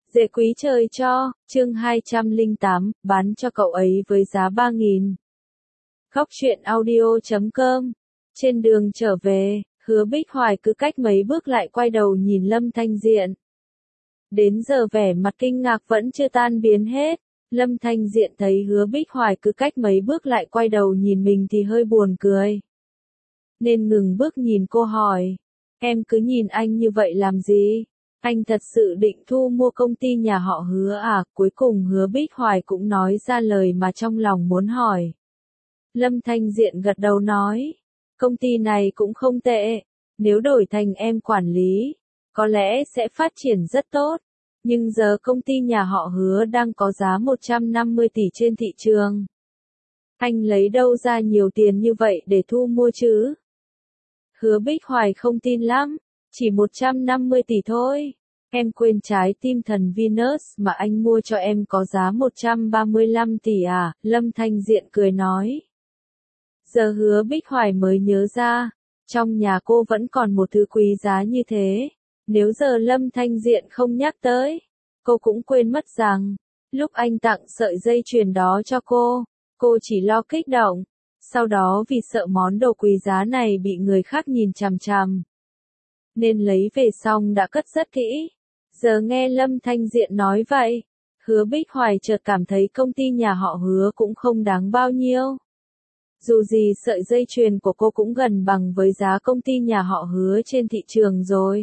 Dễ quý trời cho, chương 208, bán cho cậu ấy với giá 3.000. Góc truyện audio.com. Trên đường trở về, Hứa Bích Hoài cứ cách mấy bước lại quay đầu nhìn Lâm Thanh Diện. Đến giờ vẻ mặt kinh ngạc vẫn chưa tan biến hết. Lâm Thanh Diện thấy Hứa Bích Hoài cứ cách mấy bước lại quay đầu nhìn mình thì hơi buồn cười. Nên ngừng bước nhìn cô hỏi. Em cứ nhìn anh như vậy làm gì? Anh thật sự định thu mua công ty nhà họ Hứa à? Cuối cùng Hứa Bích Hoài cũng nói ra lời mà trong lòng muốn hỏi. Lâm Thanh Diện gật đầu nói. Công ty này cũng không tệ. Nếu đổi thành em quản lý, có lẽ sẽ phát triển rất tốt. Nhưng giờ công ty nhà họ Hứa đang có giá 150 tỷ trên thị trường. Anh lấy đâu ra nhiều tiền như vậy để thu mua chứ? Hứa Bích Hoài không tin lắm. Chỉ 150 tỷ thôi. Em quên trái tim thần Venus mà anh mua cho em có giá 135 tỷ à? Lâm Thanh Diện cười nói. Giờ Hứa Bích Hoài mới nhớ ra, trong nhà cô vẫn còn một thứ quý giá như thế. Nếu giờ Lâm Thanh Diện không nhắc tới, cô cũng quên mất rằng, lúc anh tặng sợi dây chuyền đó cho cô chỉ lo kích động. Sau đó vì sợ món đồ quý giá này bị người khác nhìn chằm chằm, nên lấy về xong đã cất rất kỹ. Giờ nghe Lâm Thanh Diện nói vậy, Hứa Bích Hoài chợt cảm thấy công ty nhà họ Hứa cũng không đáng bao nhiêu. Dù gì sợi dây chuyền của cô cũng gần bằng với giá công ty nhà họ Hứa trên thị trường rồi.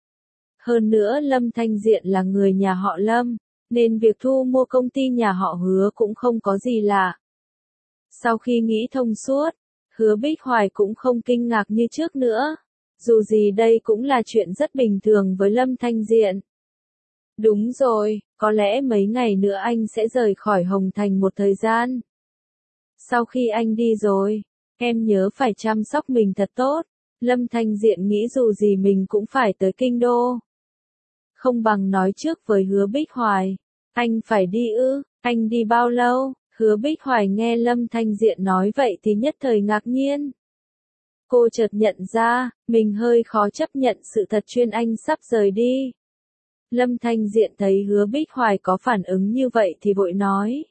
Hơn nữa Lâm Thanh Diện là người nhà họ Lâm, nên việc thu mua công ty nhà họ Hứa cũng không có gì lạ. Sau khi nghĩ thông suốt, Hứa Bích Hoài cũng không kinh ngạc như trước nữa. Dù gì đây cũng là chuyện rất bình thường với Lâm Thanh Diện. Đúng rồi, có lẽ mấy ngày nữa anh sẽ rời khỏi Hồng Thành một thời gian. Sau khi anh đi rồi, em nhớ phải chăm sóc mình thật tốt. Lâm Thanh Diện nghĩ dù gì mình cũng phải tới kinh đô. Không bằng nói trước với Hứa Bích Hoài. Anh phải đi ư? Anh đi bao lâu? Hứa Bích Hoài nghe Lâm Thanh Diện nói vậy thì nhất thời ngạc nhiên. Cô chợt nhận ra, mình hơi khó chấp nhận sự thật chuyên anh sắp rời đi. Lâm Thanh Diện thấy Hứa Bích Hoài có phản ứng như vậy thì vội nói.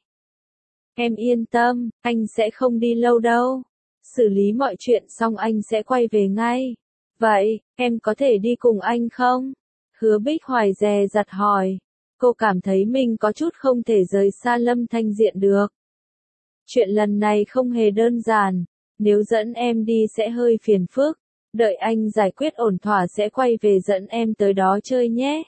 Em yên tâm, anh sẽ không đi lâu đâu. Xử lý mọi chuyện xong anh sẽ quay về ngay. Vậy, em có thể đi cùng anh không? Hứa Bích Hoài dè dặt hỏi. Cô cảm thấy mình có chút không thể rời xa Lâm Thanh Diện được. Chuyện lần này không hề đơn giản. Nếu dẫn em đi sẽ hơi phiền phức. Đợi anh giải quyết ổn thỏa sẽ quay về dẫn em tới đó chơi nhé.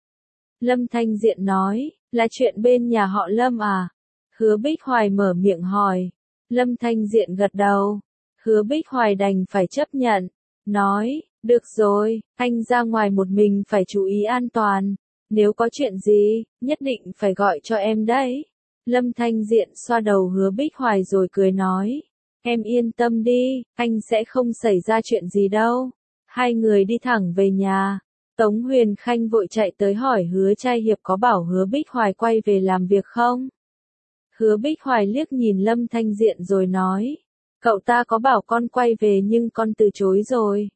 Lâm Thanh Diện nói, là chuyện bên nhà họ Lâm à? Hứa Bích Hoài mở miệng hỏi. Lâm Thanh Diện gật đầu. Hứa Bích Hoài đành phải chấp nhận. Nói, được rồi, anh ra ngoài một mình phải chú ý an toàn. Nếu có chuyện gì, nhất định phải gọi cho em đấy. Lâm Thanh Diện xoa đầu Hứa Bích Hoài rồi cười nói. Em yên tâm đi, anh sẽ không xảy ra chuyện gì đâu. Hai người đi thẳng về nhà. Tống Huyền Khanh vội chạy tới hỏi Hứa Trai Hiệp có bảo Hứa Bích Hoài quay về làm việc không? Hứa Bích Hoài liếc nhìn Lâm Thanh Diện rồi nói. Cậu ta có bảo con quay về nhưng con từ chối rồi.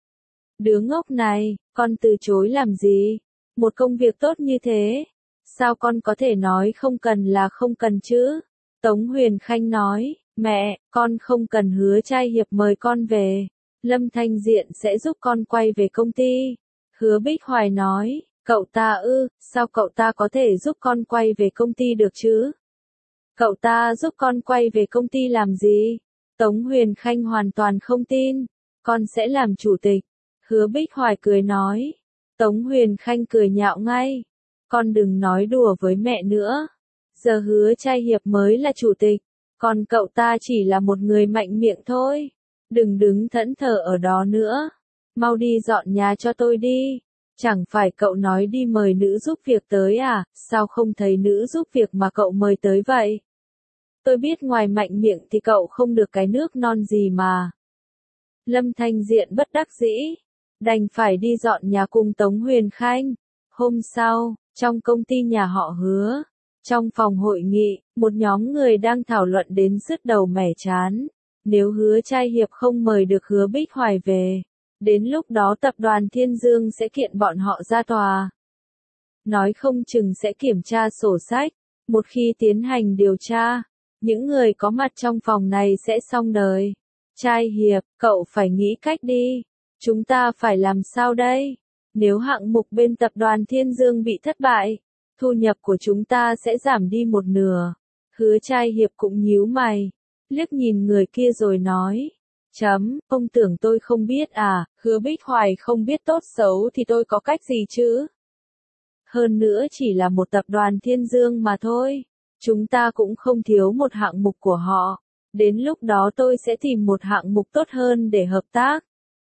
Đứa ngốc này, con từ chối làm gì? Một công việc tốt như thế. Sao con có thể nói không cần là không cần chứ? Tống Huyền Khanh nói. Mẹ, con không cần Hứa Trai Hiệp mời con về. Lâm Thanh Diện sẽ giúp con quay về công ty. Hứa Bích Hoài nói. Cậu ta ư, sao cậu ta có thể giúp con quay về công ty được chứ? Cậu ta giúp con quay về công ty làm gì? Tống Huyền Khanh hoàn toàn không tin. Con sẽ làm chủ tịch. Hứa Bích Hoài cười nói. Tống Huyền Khanh cười nhạo ngay. Con đừng nói đùa với mẹ nữa. Giờ Hứa Trai Hiệp mới là chủ tịch. Còn cậu ta chỉ là một người mạnh miệng thôi. Đừng đứng thẫn thờ ở đó nữa. Mau đi dọn nhà cho tôi đi. Chẳng phải cậu nói đi mời nữ giúp việc tới à? Sao không thấy nữ giúp việc mà cậu mời tới vậy? Tôi biết ngoài mạnh miệng thì cậu không được cái nước non gì mà. Lâm Thanh Diện bất đắc dĩ. Đành phải đi dọn nhà cùng Tống Huyền Khanh. Hôm sau, trong công ty nhà họ Hứa. Trong phòng hội nghị, một nhóm người đang thảo luận đến sứt đầu mẻ chán. Nếu Hứa Trai Hiệp không mời được Hứa Bích Hoài về, đến lúc đó tập đoàn Thiên Dương sẽ kiện bọn họ ra tòa. nói không chừng sẽ kiểm tra sổ sách. Một khi tiến hành điều tra, những người có mặt trong phòng này sẽ xong đời. Trai Hiệp, cậu phải nghĩ cách đi. Chúng ta phải làm sao đây? Nếu hạng mục bên tập đoàn Thiên Dương bị thất bại, thu nhập của chúng ta sẽ giảm đi một nửa. Hứa Trai Hiệp cũng nhíu mày, liếc nhìn người kia rồi nói. Ông tưởng tôi không biết à? Hứa Bích Hoài không biết tốt xấu thì tôi có cách gì chứ? Hơn nữa chỉ là một tập đoàn Thiên Dương mà thôi. Chúng ta cũng không thiếu một hạng mục của họ. Đến lúc đó tôi sẽ tìm một hạng mục tốt hơn để hợp tác.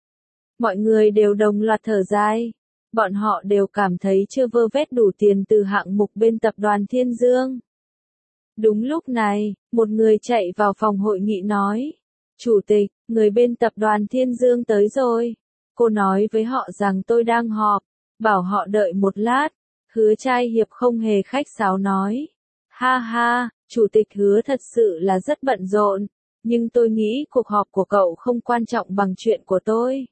Mọi người đều đồng loạt thở dài. Bọn họ đều cảm thấy chưa vơ vét đủ tiền từ hạng mục bên tập đoàn Thiên Dương. Đúng lúc này, một người chạy vào phòng hội nghị nói. Chủ tịch, người bên tập đoàn Thiên Dương tới rồi. Cô nói với họ rằng tôi đang họp, bảo họ đợi một lát. Hứa Trai Hiệp không hề khách sáo nói. Ha ha, chủ tịch Hứa thật sự là rất bận rộn, nhưng tôi nghĩ cuộc họp của cậu không quan trọng bằng chuyện của tôi.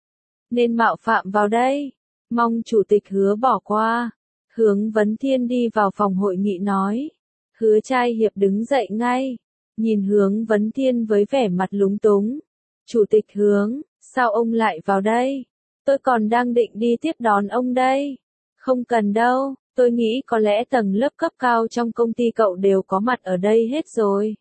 Nên mạo phạm vào đây, mong chủ tịch Hứa bỏ qua. Hướng Vấn Thiên đi vào phòng hội nghị nói. Hứa Trai Hiệp đứng dậy ngay, nhìn Hướng Vấn Thiên với vẻ mặt lúng túng. Chủ tịch Hướng, sao ông lại vào đây? Tôi còn đang định đi tiếp đón ông đây. Không cần đâu, tôi nghĩ có lẽ tầng lớp cấp cao trong công ty cậu đều có mặt ở đây hết rồi.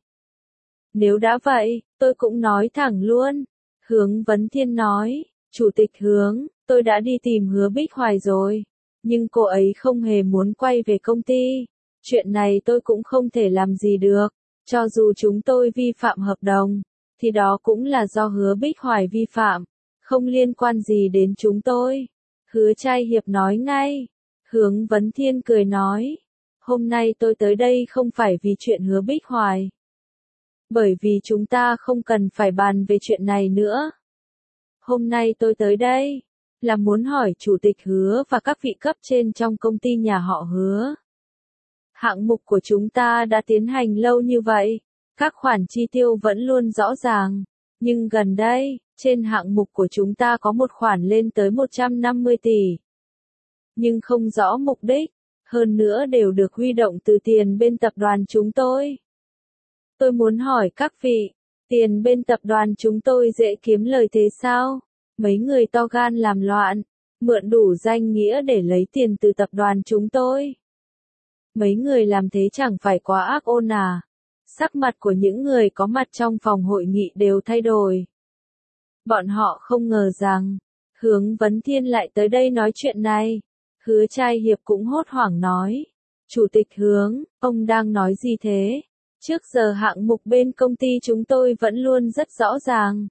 Nếu đã vậy, tôi cũng nói thẳng luôn. Hướng Vấn Thiên nói, Chủ tịch Hướng, tôi đã đi tìm Hứa Bích Hoài rồi, nhưng cô ấy không hề muốn quay về công ty. Chuyện này tôi cũng không thể làm gì được, cho dù chúng tôi vi phạm hợp đồng, thì đó cũng là do Hứa Bích Hoài vi phạm, không liên quan gì đến chúng tôi. Hứa Trai Hiệp nói ngay. Hướng Vấn Thiên cười nói, hôm nay tôi tới đây không phải vì chuyện Hứa Bích Hoài. Bởi vì chúng ta không cần phải bàn về chuyện này nữa. Hôm nay tôi tới đây, là muốn hỏi Chủ tịch Hứa và các vị cấp trên trong công ty nhà họ Hứa. Hạng mục của chúng ta đã tiến hành lâu như vậy, các khoản chi tiêu vẫn luôn rõ ràng, nhưng gần đây, trên hạng mục của chúng ta có một khoản lên tới 150 tỷ. Nhưng không rõ mục đích, hơn nữa đều được huy động từ tiền bên tập đoàn chúng tôi. Tôi muốn hỏi các vị, tiền bên tập đoàn chúng tôi dễ kiếm lời thế sao? Mấy người to gan làm loạn, mượn đủ danh nghĩa để lấy tiền từ tập đoàn chúng tôi. Mấy người làm thế chẳng phải quá ác ôn à? Sắc mặt của những người có mặt trong phòng hội nghị đều thay đổi. Bọn họ không ngờ rằng, Hướng Vấn Thiên lại tới đây nói chuyện này. Hứa Trai Hiệp cũng hốt hoảng nói. Chủ tịch Hướng, ông đang nói gì thế? Trước giờ hạng mục bên công ty chúng tôi vẫn luôn rất rõ ràng.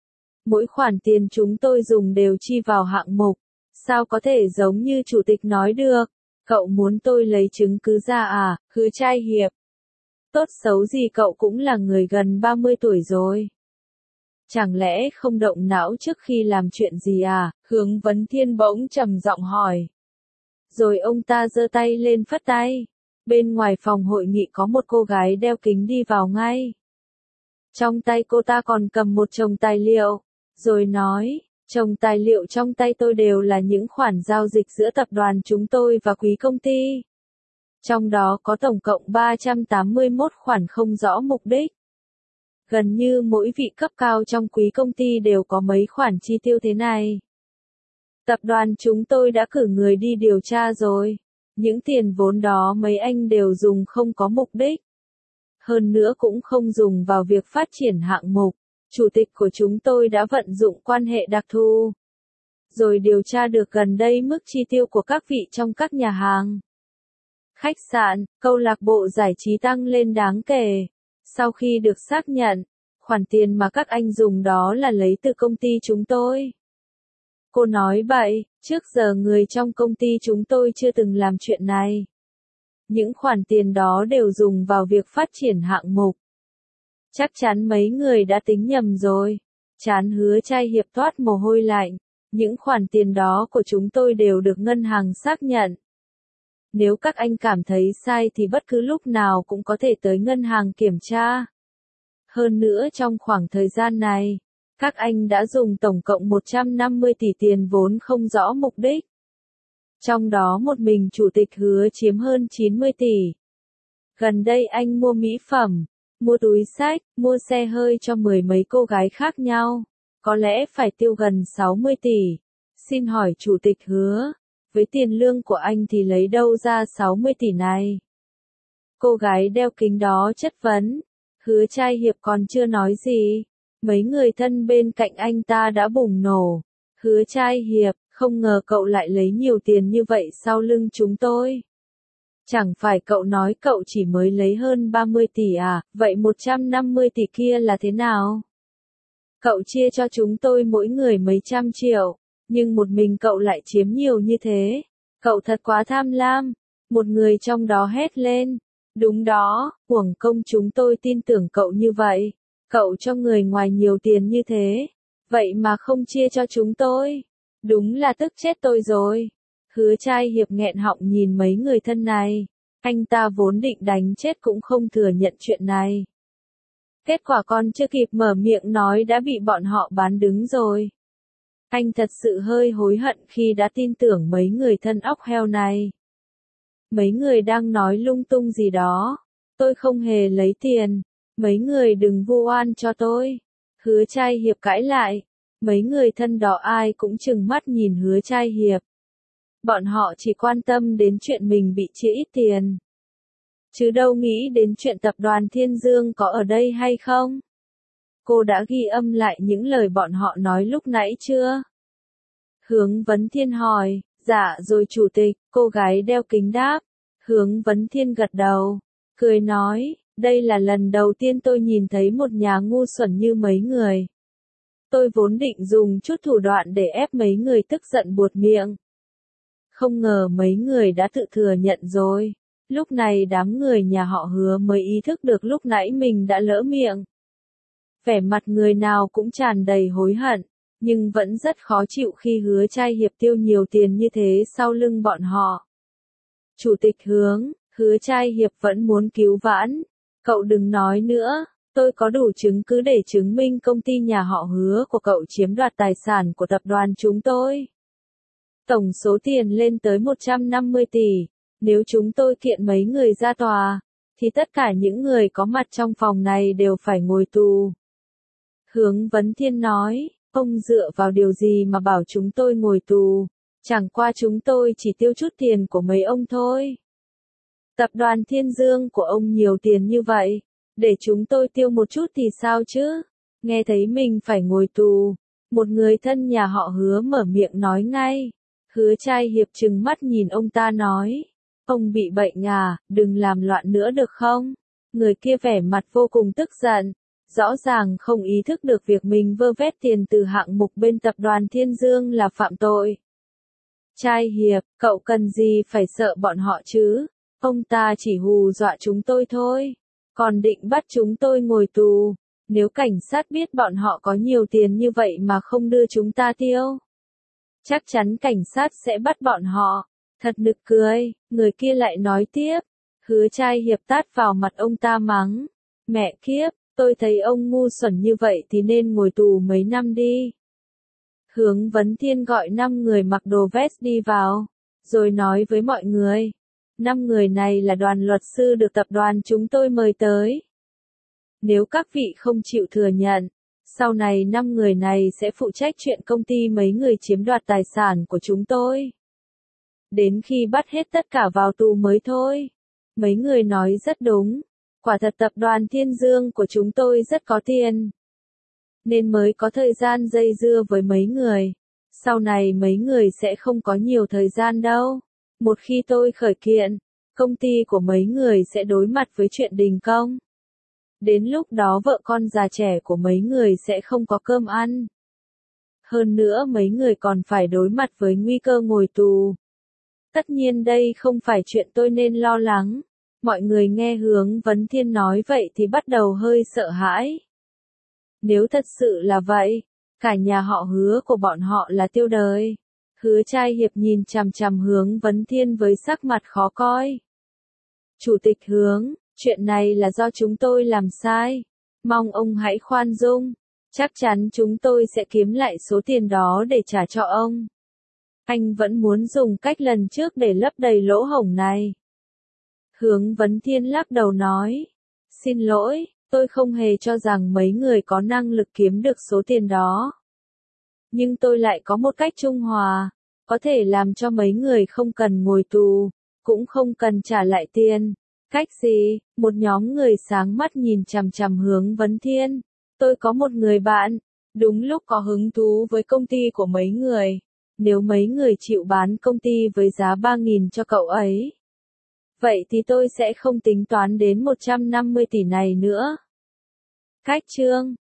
Mỗi khoản tiền chúng tôi dùng đều chi vào hạng mục. Sao có thể giống như chủ tịch nói được? Cậu muốn tôi lấy chứng cứ ra à? Hứa Trai Hiệp. Tốt xấu gì cậu cũng là người gần 30 tuổi rồi. Chẳng lẽ không động não trước khi làm chuyện gì à? Hướng Vấn Thiên bỗng trầm giọng hỏi. Rồi ông ta giơ tay lên phất tay. Bên ngoài phòng hội nghị có một cô gái đeo kính đi vào ngay. Trong tay cô ta còn cầm một chồng tài liệu, rồi nói, chồng tài liệu trong tay tôi đều là những khoản giao dịch giữa tập đoàn chúng tôi và quý công ty. Trong đó có tổng cộng 381 khoản không rõ mục đích. Gần như mỗi vị cấp cao trong quý công ty đều có mấy khoản chi tiêu thế này. Tập đoàn chúng tôi đã cử người đi điều tra rồi. Những tiền vốn đó mấy anh đều dùng không có mục đích. Hơn nữa cũng không dùng vào việc phát triển hạng mục. Chủ tịch của chúng tôi đã vận dụng quan hệ đặc thù. Rồi điều tra được gần đây mức chi tiêu của các vị trong các nhà hàng, khách sạn, câu lạc bộ giải trí tăng lên đáng kể. Sau khi được xác nhận, khoản tiền mà các anh dùng đó là lấy từ công ty chúng tôi. Cô nói bậy, trước giờ người trong công ty chúng tôi chưa từng làm chuyện này. Những khoản tiền đó đều dùng vào việc phát triển hạng mục. Chắc chắn mấy người đã tính nhầm rồi. Trán Hứa Trai Hiệp toát mồ hôi lạnh. Những khoản tiền đó của chúng tôi đều được ngân hàng xác nhận. Nếu các anh cảm thấy sai thì bất cứ lúc nào cũng có thể tới ngân hàng kiểm tra. Hơn nữa trong khoảng thời gian này, các anh đã dùng tổng cộng 150 tỷ tiền vốn không rõ mục đích. Trong đó một mình chủ tịch Hứa chiếm hơn 90 tỷ. Gần đây anh mua mỹ phẩm, mua túi xách, mua xe hơi cho mười mấy cô gái khác nhau, có lẽ phải tiêu gần 60 tỷ. Xin hỏi chủ tịch Hứa, với tiền lương của anh thì lấy đâu ra 60 tỷ này? Cô gái đeo kính đó chất vấn. Hứa Trai Hiệp còn chưa nói gì, mấy người thân bên cạnh anh ta đã bùng nổ. Hứa Trai Hiệp, không ngờ cậu lại lấy nhiều tiền như vậy sau lưng chúng tôi. Chẳng phải cậu nói cậu chỉ mới lấy hơn 30 tỷ à, vậy 150 tỷ kia là thế nào? Cậu chia cho chúng tôi mỗi người mấy trăm triệu, nhưng một mình cậu lại chiếm nhiều như thế. Cậu thật quá tham lam. Một người trong đó hét lên. Đúng đó, uổng công chúng tôi tin tưởng cậu như vậy. Cậu cho người ngoài nhiều tiền như thế, vậy mà không chia cho chúng tôi. Đúng là tức chết tôi rồi. Hứa Trai Hiệp nghẹn họng nhìn mấy người thân này. Anh ta vốn định đánh chết cũng không thừa nhận chuyện này. Kết quả còn chưa kịp mở miệng nói đã bị bọn họ bán đứng rồi. Anh thật sự hơi hối hận khi đã tin tưởng mấy người thân óc heo này. Mấy người đang nói lung tung gì đó. Tôi không hề lấy tiền. Mấy người đừng vu oan cho tôi. Hứa Trai Hiệp cãi lại. Mấy người thân đó ai cũng trừng mắt nhìn Hứa Trai Hiệp. Bọn họ chỉ quan tâm đến chuyện mình bị chia ít tiền, chứ đâu nghĩ đến chuyện tập đoàn Thiên Dương có ở đây hay không. Cô đã ghi âm lại những lời bọn họ nói lúc nãy chưa? Hướng Vấn Thiên hỏi. Dạ rồi chủ tịch, cô gái đeo kính đáp. Hướng Vấn Thiên gật đầu, cười nói, đây là lần đầu tiên tôi nhìn thấy một nhà ngu xuẩn như mấy người. Tôi vốn định dùng chút thủ đoạn để ép mấy người tức giận buột miệng. Không ngờ mấy người đã tự thừa nhận rồi. Lúc này đám người nhà họ Hứa mới ý thức được lúc nãy mình đã lỡ miệng. Vẻ mặt người nào cũng tràn đầy hối hận, nhưng vẫn rất khó chịu khi Hứa Trai Hiệp tiêu nhiều tiền như thế sau lưng bọn họ. Chủ tịch Hướng, Hứa Trai Hiệp vẫn muốn cứu vãn. Cậu đừng nói nữa, tôi có đủ chứng cứ để chứng minh công ty nhà họ Hứa của cậu chiếm đoạt tài sản của tập đoàn chúng tôi. Tổng số tiền lên tới 150 tỷ. Nếu chúng tôi kiện mấy người ra tòa, thì tất cả những người có mặt trong phòng này đều phải ngồi tù. Hướng Vấn Thiên nói, ông dựa vào điều gì mà bảo chúng tôi ngồi tù? Chẳng qua chúng tôi chỉ tiêu chút tiền của mấy ông thôi. Tập đoàn Thiên Dương của ông nhiều tiền như vậy, để chúng tôi tiêu một chút thì sao chứ? Nghe thấy mình phải ngồi tù, một người thân nhà họ Hứa mở miệng nói ngay. Hứa Trai Hiệp trừng mắt nhìn ông ta nói, ông bị bệnh à, đừng làm loạn nữa được không? Người kia vẻ mặt vô cùng tức giận, rõ ràng không ý thức được việc mình vơ vét tiền từ hạng mục bên tập đoàn Thiên Dương là phạm tội. Trai Hiệp, cậu cần gì phải sợ bọn họ chứ? Ông ta chỉ hù dọa chúng tôi thôi, còn định bắt chúng tôi ngồi tù. Nếu cảnh sát biết bọn họ có nhiều tiền như vậy mà không đưa chúng ta tiêu, chắc chắn cảnh sát sẽ bắt bọn họ. Thật nực cười, người kia lại nói tiếp. Hứa Trai Hiệp tát vào mặt ông ta mắng. Mẹ kiếp, tôi thấy ông ngu xuẩn như vậy thì nên ngồi tù mấy năm đi. Hướng Vấn Thiên gọi 5 người mặc đồ vest đi vào, rồi nói với mọi người. 5 người này là đoàn luật sư được tập đoàn chúng tôi mời tới. Nếu các vị không chịu thừa nhận, sau này 5 người này sẽ phụ trách chuyện công ty mấy người chiếm đoạt tài sản của chúng tôi. Đến khi bắt hết tất cả vào tù mới thôi. Mấy người nói rất đúng. Quả thật tập đoàn Thiên Dương của chúng tôi rất có tiền, nên mới có thời gian dây dưa với mấy người. Sau này mấy người sẽ không có nhiều thời gian đâu. Một khi tôi khởi kiện, công ty của mấy người sẽ đối mặt với chuyện đình công. Đến lúc đó vợ con già trẻ của mấy người sẽ không có cơm ăn. Hơn nữa mấy người còn phải đối mặt với nguy cơ ngồi tù. Tất nhiên đây không phải chuyện tôi nên lo lắng. Mọi người nghe Hướng Vấn Thiên nói vậy thì bắt đầu hơi sợ hãi. Nếu thật sự là vậy, cả nhà họ Hứa của bọn họ là tiêu đời. Hứa Trai Hiệp nhìn chằm chằm Hướng Vấn Thiên với sắc mặt khó coi. Chủ tịch Hướng, chuyện này là do chúng tôi làm sai. Mong ông hãy khoan dung. Chắc chắn chúng tôi sẽ kiếm lại số tiền đó để trả cho ông. Anh vẫn muốn dùng cách lần trước để lấp đầy lỗ hổng này. Hướng Vấn Thiên lắc đầu nói. Xin lỗi, tôi không hề cho rằng mấy người có năng lực kiếm được số tiền đó. Nhưng tôi lại có một cách trung hòa, có thể làm cho mấy người không cần ngồi tù, cũng không cần trả lại tiền. Cách gì? Một nhóm người sáng mắt nhìn chằm chằm Hướng Vấn Thiên. Tôi có một người bạn, đúng lúc có hứng thú với công ty của mấy người. Nếu mấy người chịu bán công ty với giá 3.000 cho cậu ấy, vậy thì tôi sẽ không tính toán đến 150 tỷ này nữa. Cách chương